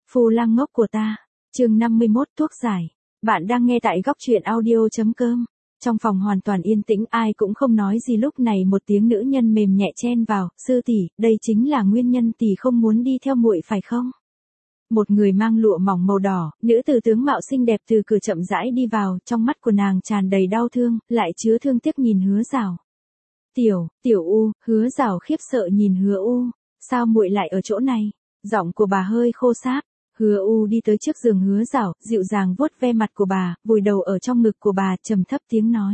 Phu lang ngốc của ta. Chương 51 thuốc giải. Bạn đang nghe tại góc truyện audio.com. Trong phòng hoàn toàn yên tĩnh, ai cũng không nói gì. Lúc này một tiếng nữ nhân mềm nhẹ chen vào, "Sư tỷ, đây chính là nguyên nhân tỷ không muốn đi theo muội phải không?" Một người mang lụa mỏng màu đỏ, nữ tử tướng mạo xinh đẹp từ cửa chậm rãi đi vào, trong mắt của nàng tràn đầy đau thương, lại chứa thương tiếc nhìn Hứa Dảo. Tiểu U." Hứa Dảo khiếp sợ nhìn Hứa U, "Sao muội lại ở chỗ này?" Giọng của bà hơi khô sáp. Hứa U đi tới trước giường Hứa Dảo, dịu dàng vuốt ve mặt của bà, vùi đầu ở trong ngực của bà, trầm thấp tiếng nói: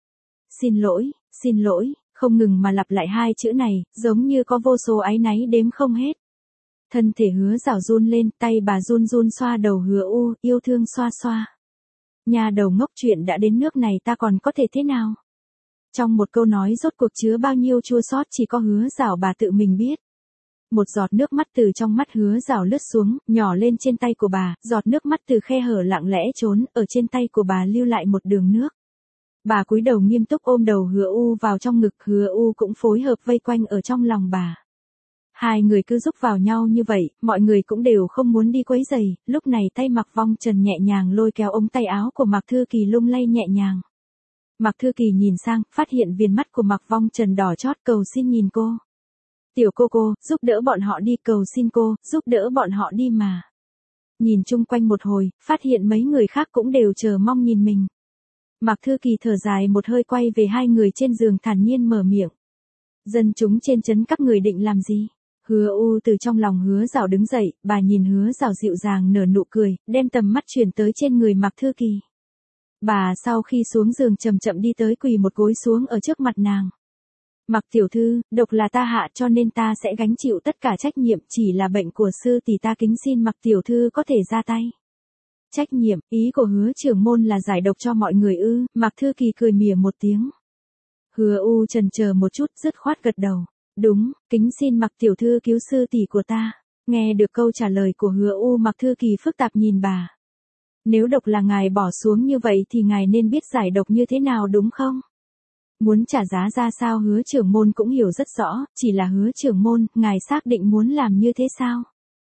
xin lỗi, không ngừng mà lặp lại hai chữ này, giống như có vô số áy náy đếm không hết. Thân thể Hứa Dảo run lên, tay bà run run xoa đầu Hứa U, yêu thương xoa xoa. "Nhà đầu ngốc, chuyện đã đến nước này ta còn có thể thế nào?" Trong một câu nói rốt cuộc chứa bao nhiêu chua xót chỉ có Hứa Dảo bà tự mình biết. Một giọt nước mắt từ trong mắt Hứa Dảo lướt xuống, nhỏ lên trên tay của bà, giọt nước mắt từ khe hở lặng lẽ trốn, ở trên tay của bà lưu lại một đường nước. Bà cúi đầu nghiêm túc ôm đầu Hứa U vào trong ngực, Hứa U cũng phối hợp vây quanh ở trong lòng bà. Hai người cứ giúp vào nhau như vậy, mọi người cũng đều không muốn đi quấy rầy. Lúc này tay Mạc Vong Trần nhẹ nhàng lôi kéo ống tay áo của Mạc Thư Kỳ lung lay nhẹ nhàng. Mạc Thư Kỳ nhìn sang, phát hiện viền mắt của Mạc Vong Trần đỏ chót, cầu xin nhìn cô. "Tiểu cô, giúp đỡ bọn họ đi, cầu xin cô, giúp đỡ bọn họ đi mà." Nhìn chung quanh một hồi, phát hiện mấy người khác cũng đều chờ mong nhìn mình. Mạc Thư Kỳ thở dài một hơi, quay về hai người trên giường thản nhiên mở miệng: "Dân chúng trên trấn các người định làm gì?" Hứa U từ trong lòng Hứa Dảo đứng dậy, bà nhìn Hứa Dảo dịu dàng nở nụ cười, đem tầm mắt chuyển tới trên người Mạc Thư Kỳ. Bà sau khi xuống giường chậm chậm đi tới, quỳ một gối xuống ở trước mặt nàng. "Mạc tiểu thư, độc là ta hạ cho nên ta sẽ gánh chịu tất cả trách nhiệm, chỉ là bệnh của sư tỷ ta kính xin Mạc tiểu thư có thể ra tay." "Trách nhiệm?" Ý của Hứa trưởng môn là giải độc cho mọi người ư? Mạc Thư Kỳ cười mỉa một tiếng. Hứa U chần chờ một chút, dứt khoát gật đầu. "Đúng, kính xin Mạc tiểu thư cứu sư tỷ của ta." Nghe được câu trả lời của Hứa U, Mạc Thư Kỳ phức tạp nhìn bà. "Nếu độc là ngài bỏ xuống như vậy thì ngài nên biết giải độc như thế nào đúng không? Muốn trả giá ra sao?" Hứa trưởng môn cũng hiểu rất rõ, chỉ là Hứa trưởng môn, ngài xác định muốn làm như thế sao?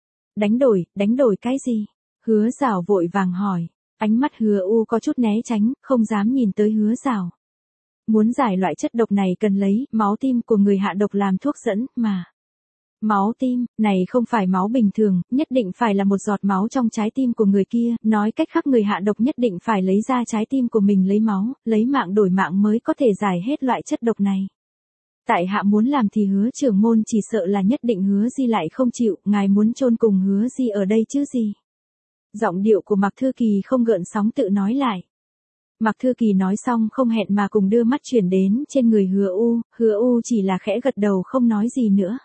Đánh đổi cái gì?" Hứa Dảo vội vàng hỏi. Ánh mắt Hứa U có chút né tránh, không dám nhìn tới Hứa Dảo. "Muốn giải loại chất độc này cần lấy máu tim của người hạ độc làm thuốc dẫn, mà." "Máu tim, này không phải máu bình thường, nhất định phải là một giọt máu trong trái tim của người kia, nói cách khác người hạ độc nhất định phải lấy ra trái tim của mình lấy máu, lấy mạng đổi mạng mới có thể giải hết loại chất độc này. Tại hạ muốn làm thì Hứa trưởng môn chỉ sợ là nhất định Hứa Di lại không chịu, ngài muốn chôn cùng Hứa Di ở đây chứ gì?" Giọng điệu của Mạc Thư Kỳ không gợn sóng tự nói lại. Mạc Thư Kỳ nói xong không hẹn mà cùng đưa mắt chuyển đến trên người Hứa U chỉ là khẽ gật đầu không nói gì nữa.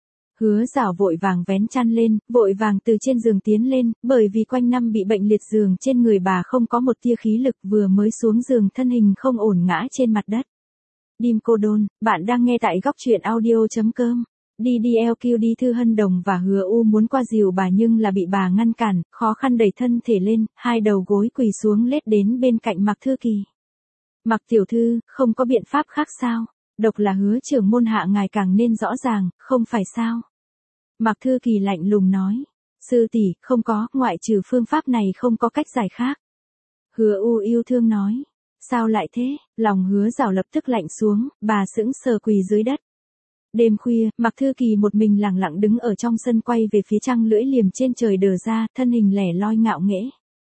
Hứa Dảo vội vàng vén chăn lên, vội vàng từ trên giường tiến lên, bởi vì quanh năm bị bệnh liệt giường trên người bà không có một tia khí lực, vừa mới xuống giường thân hình không ổn ngã trên mặt đất. Dim Cô Đôn, bạn đang nghe tại góc truyện audio.com. DDLQ Đi Thư Hân Đồng và Hứa U muốn qua dìu bà nhưng là bị bà ngăn cản, khó khăn đẩy thân thể lên, hai đầu gối quỳ xuống lết đến bên cạnh Mạc Thư Kỳ. "Mạc tiểu thư, không có biện pháp khác sao? Độc là Hứa trưởng môn hạ ngài càng nên rõ ràng, không phải sao?" Mạc Thư Kỳ lạnh lùng nói. "Sư tỷ, không có, ngoại trừ phương pháp này không có cách giải khác." Hứa U yêu thương nói. "Sao lại thế?" Lòng Hứa Dảo lập tức lạnh xuống, bà sững sờ quỳ dưới đất. Đêm khuya, Mạc Thư Kỳ một mình lặng lặng đứng ở trong sân, quay về phía trăng lưỡi liềm trên trời đờ ra, thân hình lẻ loi ngạo nghễ.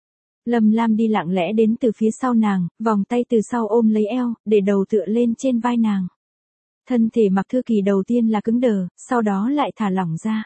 Lâm Lam đi lặng lẽ đến từ phía sau nàng, vòng tay từ sau ôm lấy eo, để đầu tựa lên trên vai nàng. Thân thể Mạc Thư Kỳ đầu tiên là cứng đờ, sau đó lại thả lỏng ra.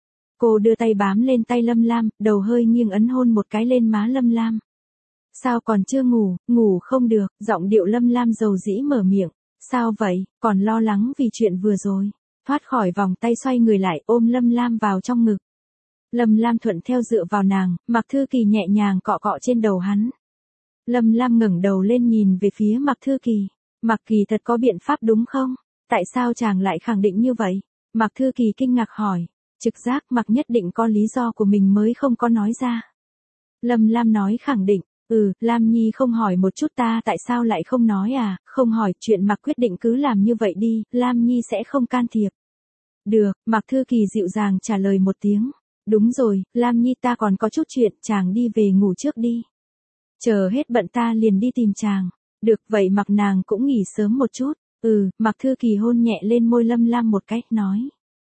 Cô đưa tay bám lên tay Lâm Lam, đầu hơi nghiêng ấn hôn một cái lên má Lâm Lam. "Sao còn chưa ngủ, ngủ không được?" Giọng điệu Lâm Lam dầu dĩ mở miệng. "Sao vậy, còn lo lắng vì chuyện vừa rồi?" Thoát khỏi vòng tay xoay người lại ôm Lâm Lam vào trong ngực. Lâm Lam thuận theo dựa vào nàng, Mạc Thư Kỳ nhẹ nhàng cọ cọ trên đầu hắn. Lâm Lam ngẩng đầu lên nhìn về phía Mạc Thư Kỳ. "Mạc Kỳ thật có biện pháp đúng không? Tại sao chàng lại khẳng định như vậy?" Mạc Thư Kỳ kinh ngạc hỏi. Trực giác Mạc nhất định có lý do của mình mới không có nói ra. Lâm Lam nói khẳng định. Lam Nhi không hỏi một chút ta tại sao lại không nói à?" "Không hỏi, chuyện Mạc quyết định cứ làm như vậy đi, Lam Nhi sẽ không can thiệp." "Được," Mạc Thư Kỳ dịu dàng trả lời một tiếng. Đúng rồi, Lam Nhi ta còn có chút chuyện, chàng đi về ngủ trước đi. Chờ hết bận ta liền đi tìm chàng. Được, vậy Mạc nàng cũng nghỉ sớm một chút. Mạc Thư Kỳ hôn nhẹ lên môi Lâm Lam một cách nói.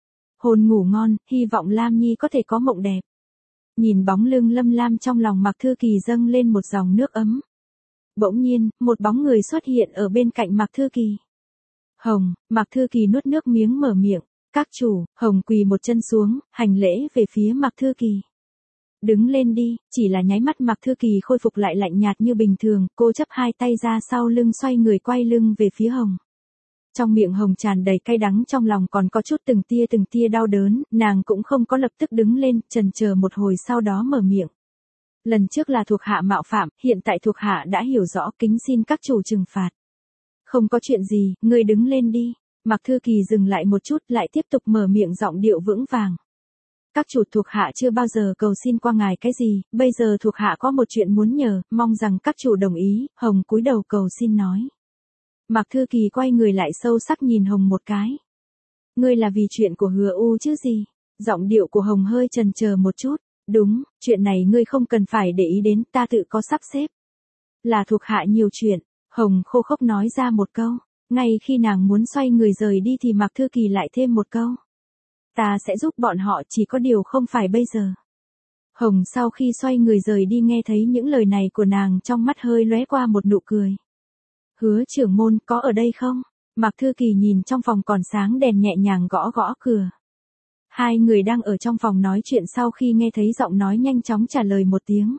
Hôn ngủ ngon, hy vọng Lam Nhi có thể có mộng đẹp. Nhìn bóng lưng Lâm Lam trong lòng Mạc Thư Kỳ dâng lên một dòng nước ấm. Bỗng nhiên, một bóng người xuất hiện ở bên cạnh Mạc Thư Kỳ. Hồng, Mạc Thư Kỳ nuốt nước miếng mở miệng. Các chủ, Hồng quỳ một chân xuống, hành lễ về phía Mạc Thư Kỳ. Đứng lên đi, chỉ là nháy mắt Mạc Thư Kỳ khôi phục lại lạnh nhạt như bình thường, cô chắp hai tay ra sau lưng xoay người quay lưng về phía Hồng. Trong miệng Hồng tràn đầy cay đắng, trong lòng còn có chút từng tia đau đớn, nàng cũng không có lập tức đứng lên, chần chờ một hồi sau đó mở miệng. Lần trước là thuộc hạ mạo phạm, hiện tại thuộc hạ đã hiểu rõ, kính xin các chủ trừng phạt. Không có chuyện gì, ngươi đứng lên đi. Mạc Thư Kỳ dừng lại một chút lại tiếp tục mở miệng giọng điệu vững vàng. Các chủ, thuộc hạ chưa bao giờ cầu xin qua ngài cái gì, bây giờ thuộc hạ có một chuyện muốn nhờ, mong rằng các chủ đồng ý. Hồng cúi đầu cầu xin nói. Mạc Thư Kỳ quay người lại sâu sắc nhìn Hồng một cái. Ngươi là vì chuyện của Hứa U chứ gì? Giọng điệu của Hồng hơi chần chờ một chút. Đúng, chuyện này ngươi không cần phải để ý đến, ta tự có sắp xếp. Là thuộc hạ nhiều chuyện, Hồng khô khốc nói ra một câu. Ngay khi nàng muốn xoay người rời đi thì Mạc Thư Kỳ lại thêm một câu. Ta sẽ giúp bọn họ, chỉ có điều không phải bây giờ. Hồng sau khi xoay người rời đi nghe thấy những lời này của nàng, trong mắt hơi lóe qua một nụ cười. Hứa trưởng môn có ở đây không? Mạc Thư Kỳ nhìn trong phòng còn sáng đèn nhẹ nhàng gõ gõ cửa. Hai người đang ở trong phòng nói chuyện sau khi nghe thấy giọng nói nhanh chóng trả lời một tiếng.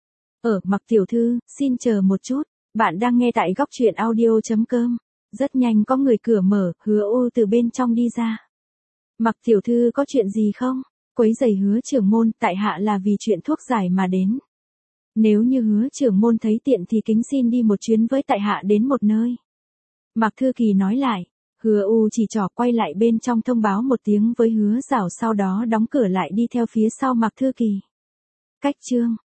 Mạc tiểu thư, xin chờ một chút, bạn đang nghe tại góc truyện audio.com. Rất nhanh có người cửa mở, Hứa U từ bên trong đi ra. Mạc tiểu thư có chuyện gì không? Quấy rầy Hứa trưởng môn, tại hạ là vì chuyện thuốc giải mà đến. Nếu như Hứa trưởng môn thấy tiện thì kính xin đi một chuyến với tại hạ đến một nơi. Mạc Thư Kỳ nói lại. Hứa U chỉ trỏ quay lại bên trong thông báo một tiếng với Hứa Giảo, sau đó đóng cửa lại đi theo phía sau Mạc Thư Kỳ. Cách chương